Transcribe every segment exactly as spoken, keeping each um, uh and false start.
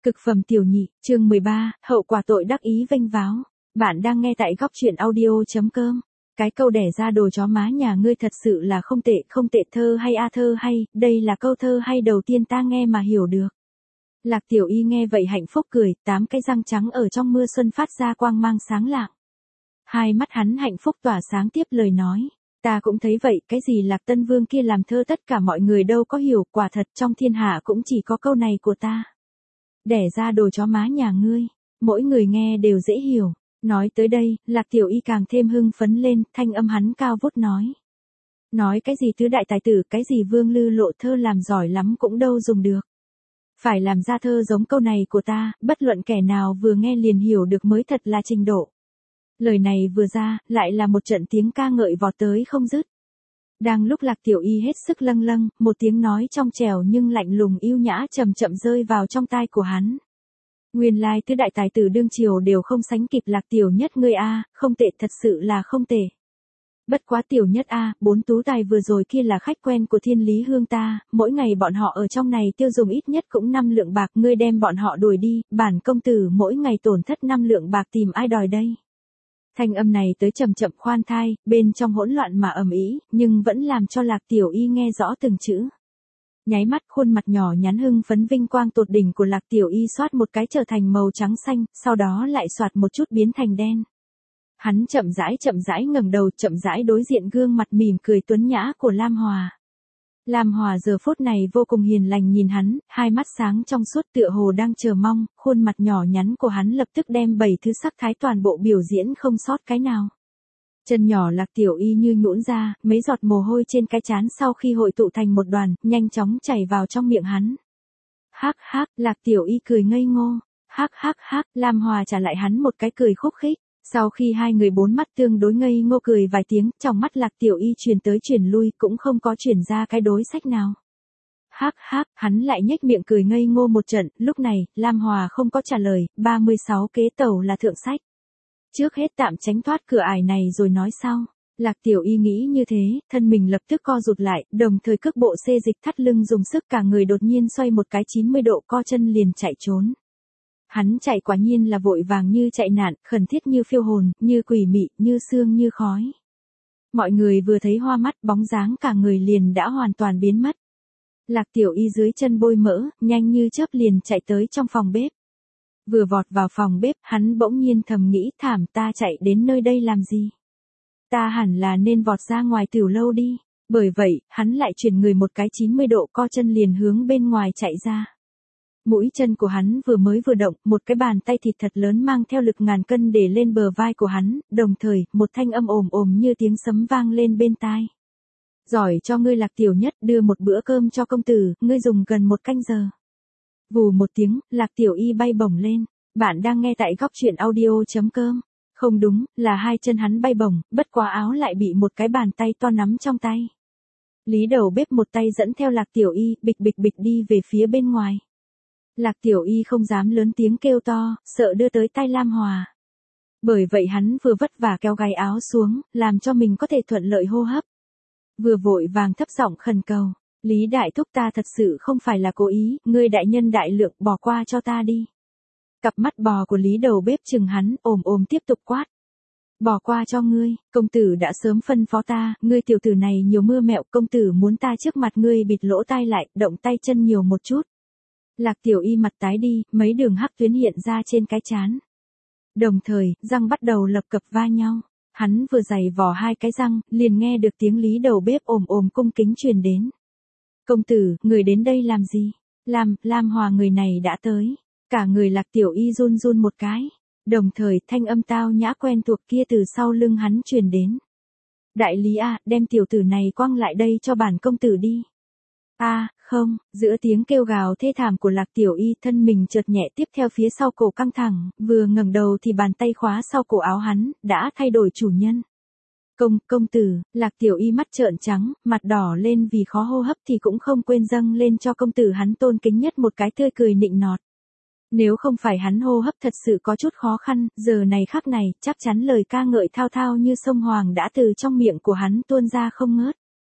Cực phẩm tiểu nhị, chương mười ba, hậu quả tội đắc ý vênh váo. Bạn đang nghe tại góc truyện audio.com. Cái câu đẻ ra đồ chó má nhà ngươi thật sự là không tệ, không tệ thơ hay a thơ hay, đây là câu thơ hay đầu tiên ta nghe mà hiểu được. Lạc Tiểu Y nghe vậy hạnh phúc cười, tám cái răng trắng ở trong mưa xuân phát ra quang mang sáng lạng. Hai mắt hắn hạnh phúc tỏa sáng tiếp lời nói. Ta cũng thấy vậy, cái gì Lạc Tân Vương kia làm thơ tất cả mọi người đâu có hiểu, quả thật trong thiên hạ cũng chỉ có câu này của ta. Đẻ ra đồ chó má nhà ngươi, mỗi người nghe đều dễ hiểu. Nói tới đây, Lạc Tiểu Y càng thêm hưng phấn lên, thanh âm hắn cao vút nói. Nói cái gì tứ đại tài tử, cái gì vương lư lộ thơ làm giỏi lắm cũng đâu dùng được. Phải làm ra thơ giống câu này của ta, bất luận kẻ nào vừa nghe liền hiểu được mới thật là trình độ. Lời này vừa ra, lại là một trận tiếng ca ngợi vọt tới không dứt. Đang lúc Lạc Tiểu Y hết sức lâng lâng, một tiếng nói trong trẻo nhưng lạnh lùng yêu nhã chậm chậm rơi vào trong tai của hắn. Nguyên lai tứ đại tài tử đương triều đều không sánh kịp Lạc Tiểu Nhất ngươi a, không tệ thật sự là không tệ. Bất quá Tiểu Nhất a, bốn tú tài vừa rồi kia là khách quen của Thiên Lý Hương ta, mỗi ngày bọn họ ở trong này tiêu dùng ít nhất cũng năm lượng bạc, ngươi đem bọn họ đuổi đi, bản công tử mỗi ngày tổn thất năm lượng bạc tìm ai đòi đây. Thanh âm này tới chậm chậm khoan thai, bên trong hỗn loạn mà ầm ĩ, nhưng vẫn làm cho Lạc Tiểu Y nghe rõ từng chữ. Nháy mắt khuôn mặt nhỏ nhắn hưng phấn vinh quang tột đỉnh của Lạc Tiểu Y xoát một cái trở thành màu trắng xanh, sau đó lại xoạt một chút biến thành đen. Hắn chậm rãi chậm rãi ngẩng đầu, chậm rãi đối diện gương mặt mỉm cười tuấn nhã của Lam Hòa. Lam Hòa giờ phút này vô cùng hiền lành nhìn hắn, hai mắt sáng trong suốt tựa hồ đang chờ mong, khuôn mặt nhỏ nhắn của hắn lập tức đem bảy thứ sắc thái toàn bộ biểu diễn không sót cái nào. Chân nhỏ Lạc Tiểu Y như nhũn ra, mấy giọt mồ hôi trên cái trán sau khi hội tụ thành một đoàn, nhanh chóng chảy vào trong miệng hắn. Hắc hắc, Lạc Tiểu Y cười ngây ngô. Hắc hắc hắc, Lam Hòa trả lại hắn một cái cười khúc khích. Sau khi hai người bốn mắt tương đối ngây ngô cười vài tiếng, trong mắt Lạc Tiểu Y chuyển tới chuyển lui cũng không có chuyển ra cái đối sách nào. Hắc hắc, hắn lại nhếch miệng cười ngây ngô một trận, lúc này, Lam Hòa không có trả lời, ba mươi sáu kế tẩu là thượng sách. Trước hết tạm tránh thoát cửa ải này rồi nói sau. Lạc Tiểu Y nghĩ như thế, thân mình lập tức co rụt lại, đồng thời cước bộ xê dịch thắt lưng dùng sức cả người đột nhiên xoay một cái chín mươi độ co chân liền chạy trốn. Hắn chạy quả nhiên là vội vàng như chạy nạn, khẩn thiết như phiêu hồn, như quỷ mị, như sương như khói. Mọi người vừa thấy hoa mắt bóng dáng cả người liền đã hoàn toàn biến mất. Lạc Tiểu Y dưới chân bôi mỡ, nhanh như chớp liền chạy tới trong phòng bếp. Vừa vọt vào phòng bếp, hắn bỗng nhiên thầm nghĩ thảm ta chạy đến nơi đây làm gì? Ta hẳn là nên vọt ra ngoài tiểu lâu đi. Bởi vậy, hắn lại chuyển người một cái chín mươi độ co chân liền hướng bên ngoài chạy ra. Mũi chân của hắn vừa mới vừa động, một cái bàn tay thịt thật lớn mang theo lực ngàn cân để lên bờ vai của hắn, đồng thời, một thanh âm ồm ồm như tiếng sấm vang lên bên tai. Giỏi cho ngươi Lạc Tiểu Nhất, đưa một bữa cơm cho công tử, ngươi dùng gần một canh giờ. Vù một tiếng, Lạc Tiểu Y bay bổng lên. Bạn đang nghe tại góc truyện audio.com. Không đúng, là hai chân hắn bay bổng, bất quá áo lại bị một cái bàn tay to nắm trong tay. Lý đầu bếp một tay dẫn theo Lạc Tiểu Y, bịch bịch bịch đi về phía bên ngoài. Lạc Tiểu Y không dám lớn tiếng kêu to, sợ đưa tới tai Lam Hòa. Bởi vậy hắn vừa vất vả kéo gáy áo xuống, làm cho mình có thể thuận lợi hô hấp. Vừa vội vàng thấp giọng khẩn cầu. Lý đại thúc ta thật sự không phải là cố ý, ngươi đại nhân đại lượng bỏ qua cho ta đi. Cặp mắt bò của Lý đầu bếp chừng hắn, ồm ồm tiếp tục quát. Bỏ qua cho ngươi, công tử đã sớm phân phó ta, ngươi tiểu tử này nhiều mưa mẹo, công tử muốn ta trước mặt ngươi bịt lỗ tai lại, động tay chân nhiều một chút. Lạc Tiểu Y mặt tái đi, mấy đường hắc tuyến hiện ra trên cái trán. Đồng thời, răng bắt đầu lập cập va nhau. Hắn vừa giày vò hai cái răng, liền nghe được tiếng Lý đầu bếp ồm ồm cung kính truyền đến. Công tử, người đến đây làm gì? Lam, Lam Hòa người này đã tới. Cả người Lạc Tiểu Y run run một cái. Đồng thời, thanh âm tao nhã quen thuộc kia từ sau lưng hắn truyền đến. Đại Lý a, đem tiểu tử này quăng lại đây cho bản công tử đi. A, không, giữa tiếng kêu gào thê thảm của Lạc Tiểu Y thân mình chợt nhẹ tiếp theo phía sau cổ căng thẳng, vừa ngẩng đầu thì bàn tay khóa sau cổ áo hắn, đã thay đổi chủ nhân. Công, công tử, Lạc Tiểu Y mắt trợn trắng, mặt đỏ lên vì khó hô hấp thì cũng không quên dâng lên cho công tử hắn tôn kính nhất một cái tươi cười nịnh nọt. Nếu không phải hắn hô hấp thật sự có chút khó khăn, giờ này khắc này, chắc chắn lời ca ngợi thao thao như sông Hoàng đã từ trong miệng của hắn tuôn ra không ngớt.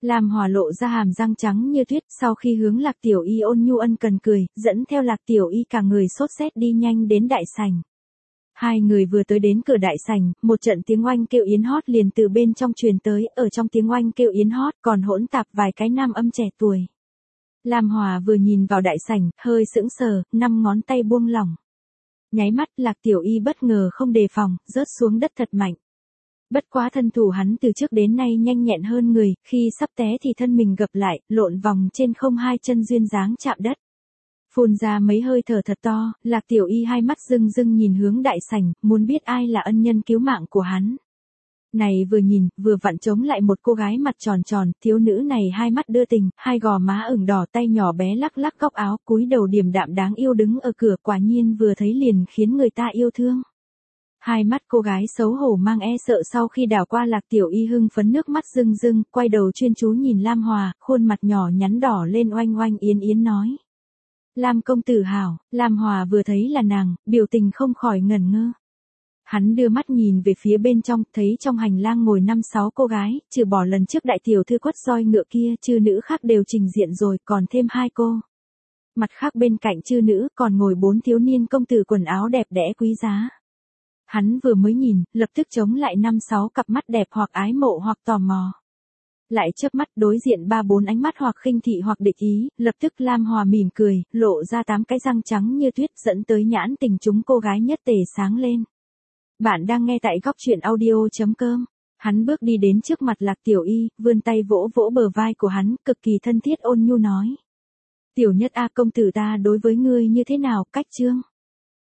Lam Hòa lộ ra hàm răng trắng như tuyết, sau khi hướng Lạc Tiểu Y ôn nhu ân cần cười, dẫn theo Lạc Tiểu Y cả người sốt sét đi nhanh đến đại sảnh. Hai người vừa tới đến cửa đại sảnh, một trận tiếng oanh kêu yến hót liền từ bên trong truyền tới, ở trong tiếng oanh kêu yến hót còn hỗn tạp vài cái nam âm trẻ tuổi. Lam Hòa vừa nhìn vào đại sảnh, hơi sững sờ, năm ngón tay buông lỏng. Nháy mắt, Lạc Tiểu Y bất ngờ không đề phòng, rớt xuống đất thật mạnh. Bất quá thân thủ hắn từ trước đến nay nhanh nhẹn hơn người, khi sắp té thì thân mình gập lại, lộn vòng trên không, hai chân duyên dáng chạm đất. Phun ra mấy hơi thở thật to, Lạc Tiểu Y hai mắt rưng rưng nhìn hướng đại sảnh, muốn biết ai là ân nhân cứu mạng của hắn. Này vừa nhìn, vừa vặn chống lại một cô gái mặt tròn tròn, thiếu nữ này hai mắt đưa tình, hai gò má ửng đỏ, tay nhỏ bé lắc lắc góc áo, cúi đầu điềm đạm đáng yêu đứng ở cửa, quả nhiên vừa thấy liền khiến người ta yêu thương. Hai mắt cô gái xấu hổ mang e sợ sau khi đảo qua Lạc Tiểu Y hưng phấn nước mắt rưng rưng, quay đầu chuyên chú nhìn Lam Hòa, khuôn mặt nhỏ nhắn đỏ lên, oanh oanh yến yến nói. Lam công tử hảo. Lam Hòa vừa thấy là nàng, biểu tình không khỏi ngẩn ngơ. Hắn đưa mắt nhìn về phía bên trong, thấy trong hành lang ngồi năm sáu cô gái, trừ bỏ lần trước đại tiểu thư quất roi ngựa kia, chư nữ khác đều trình diện rồi, còn thêm hai cô. Mặt khác bên cạnh chư nữ, còn ngồi bốn thiếu niên công tử quần áo đẹp đẽ quý giá. Hắn vừa mới nhìn, lập tức chống lại năm sáu cặp mắt đẹp hoặc ái mộ hoặc tò mò. Lại chớp mắt đối diện ba bốn ánh mắt hoặc khinh thị hoặc địch ý, lập tức Lam Hòa mỉm cười, lộ ra tám cái răng trắng như tuyết, dẫn tới nhãn tình chúng cô gái nhất tề sáng lên. Bạn đang nghe tại góc truyện audio chấm com. Hắn bước đi đến trước mặt Lạc Tiểu Y, vươn tay vỗ vỗ bờ vai của hắn, cực kỳ thân thiết ôn nhu nói. Tiểu Nhất a, công tử ta đối với ngươi như thế nào, cách chương?